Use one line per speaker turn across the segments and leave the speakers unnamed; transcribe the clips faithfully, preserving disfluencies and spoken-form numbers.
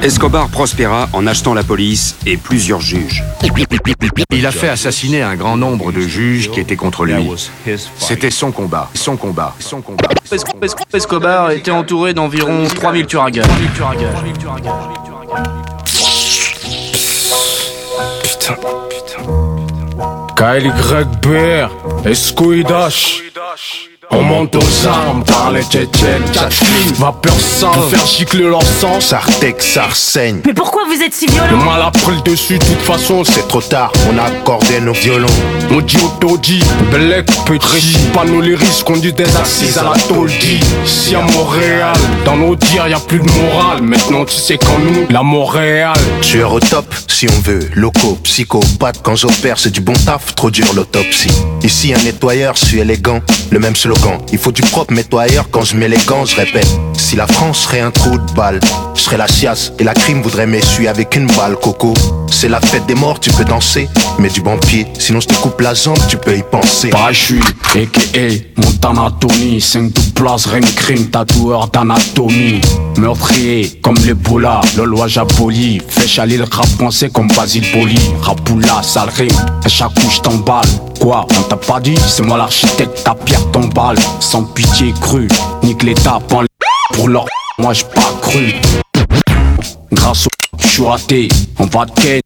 Escobar prospéra en achetant la police et plusieurs juges.
Il a fait assassiner un grand nombre de juges qui étaient contre lui. C'était son combat, son combat, son combat.
Escobar était entouré d'environ trois mille tueurs à gages.
Putain, putain. K L Y B R, Escoidash. On monte aux armes par les Tchétchènes, Tchatchline, vapeur sale, pour faire gicler leur sang.
Sartek, ça renseigne.
Mais pourquoi vous êtes si
Le
violent?
mal a pris le dessus, de toute façon c'est
C'est trop tard, on a accordé nos violons.
on dit autodit, Belek, petit, pas nos lyrics, qu'on dit des assises à la toldi. Ici à Montréal, dans nos dires y'a plus de morale. Maintenant tu sais qu'en nous, la Montréal.
Tueur au top, si on veut, loco, psychopathe. Quand j'opère, c'est du bon taf, trop dur l'autopsie. Ici un nettoyeur, je suis élégant, le même slogan. Il faut du propre, mets-toi ailleurs. Quand je mets les gants, je répète. Si la France serait un trou de balle, je serais la chiasse et la crime voudrait m'essuyer avec une balle, coco. C'est la fête des morts, tu peux danser, mais du bon pied. Sinon je te coupe la jambe, tu peux y penser.
Parachute, a k a. Montana Tony, cinq double place, Ren Crime, tatoueur d'anatomie. Meurtrier, comme l'Ebola, le loi Japoli. Fait chaler le rap français comme Basile Boli. Rapoula, sale rime, à chaque coup je t'emballe. Quoi, on t'a pas dit, c'est moi l'architecte, ta pierre t'emballe. Sans pitié crue, nique l'état, prends le pour leur moi j'ai pas cru. Grâce au je suis raté, on va te ken.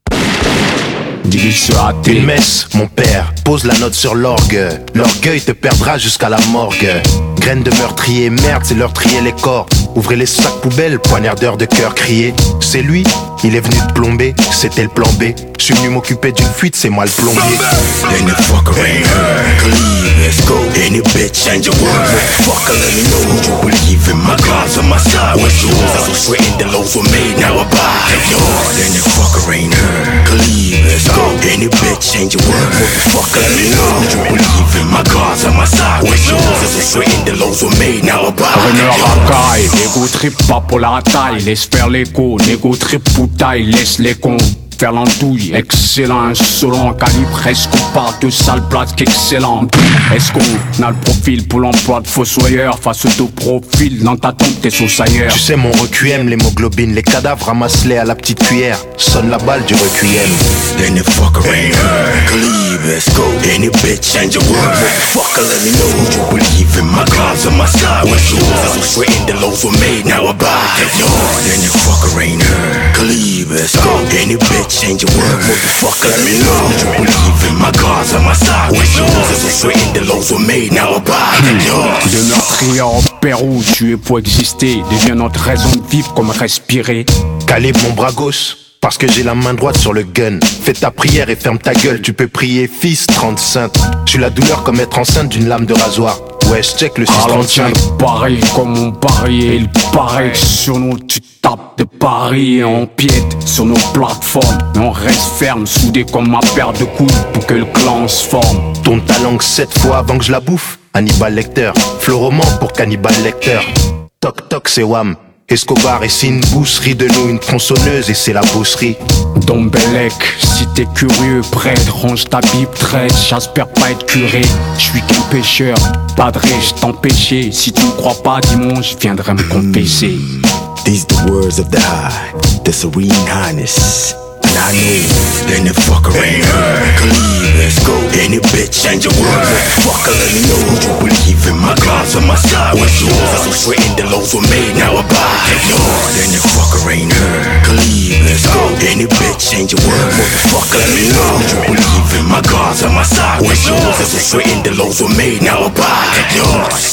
Dis-lui se hâter.
Une messe, mon père, pose la note sur l'orgue. L'orgueil te perdra jusqu'à la morgue. Graines de meurtrier, merde, c'est leur trier les corps. Ouvrez les sacs poubelles, poignardeur de cœur crié. C'est lui, il est venu te plomber, c'était le plan B. Je suis venu m'occuper d'une fuite, c'est moi le plombier.
Then the fucker ain't her. Believe, let's go. Any bitch change your world. Motherfucker, let me know you believe in my cards on my side. What's yours? I was sweating the loaves were made, now I buy yours. Then the fucker ain't her. Believe, let's go. Any bitch change your world. Motherfucker, let me know you believe in my cards on my side. What's yours? I was sweating the loaves were made, now I buy
Reneur
yours.
racaille, égo trip pas pour la taille. Laisse faire l'écho, négo trip poutaille, laisse les cons faire l'andouille, excellent, insolent, calibre, est-ce qu'on part de sale plate qu'excellent. Est-ce qu'on a le profil pour l'emploi de fossoyeur face au profil dans ta tombe t'es sauce ailleurs.
Tu sais mon requiem, l'hémoglobine, les cadavres ramasse-les à la petite cuillère. Sonne la balle du requiem.
Then the fucker ain't her. Believe, let's go. Any bitch change your world. Motherfucker, let me know you believe in my cards on my side. What's yours? I was sweating the loaves were made, now I buy yours. Then the fucker ain't her. Believe, let's go. Any bitch change your world. Motherfucker, let me know you believe in my cards on my side. What's yours? I was sweating the loaves were made, now I buy yours.
De meurtrier au Pérou, tu es pour exister, deviens notre raison de vivre comme respirer.
Calibre mon bras gauche, parce que j'ai la main droite sur le gun. Fais ta prière et ferme ta gueule, tu peux prier fils trente-cinq. J'ai la douleur comme être enceinte d'une lame de rasoir. Ouais, je check le six trente-cinq.
Pareil comme on pariait, il paraît que sur nous tu tapes de paris et on piète sur nos plateformes. Et on reste ferme, soudé comme ma paire de couilles pour que le clan se forme.
Tourne ta langue sept fois avant que je la bouffe. Hannibal Lecter, Floroman pour Cannibal Lecter. Toc toc c'est Wham. Escobar et c'est une bousserie de nous, une tronçonneuse et c'est la bousserie.
Dombelec, si t'es curieux, prête, range ta bible, traite, j'espère pas être curé, je suis qu'un pêcheur, padré, je t'empêché, si tu ne crois pas, dis-moi, je viendrai me confesser.
These the words of the high, the serene highness. And I know, then the fucker ain't her. Believe, let's go. Any bitch change your world. Motherfucker, let me know you believe in my cards on my side. What's yours? I was sweating the loaves were made, now I buy yours. Then the fucker ain't her. Believe, let's go. Any bitch change your world. Motherfucker, let me know you believe in my cards on my side. What's yours? I was sweating the loaves were made, now I buy yours.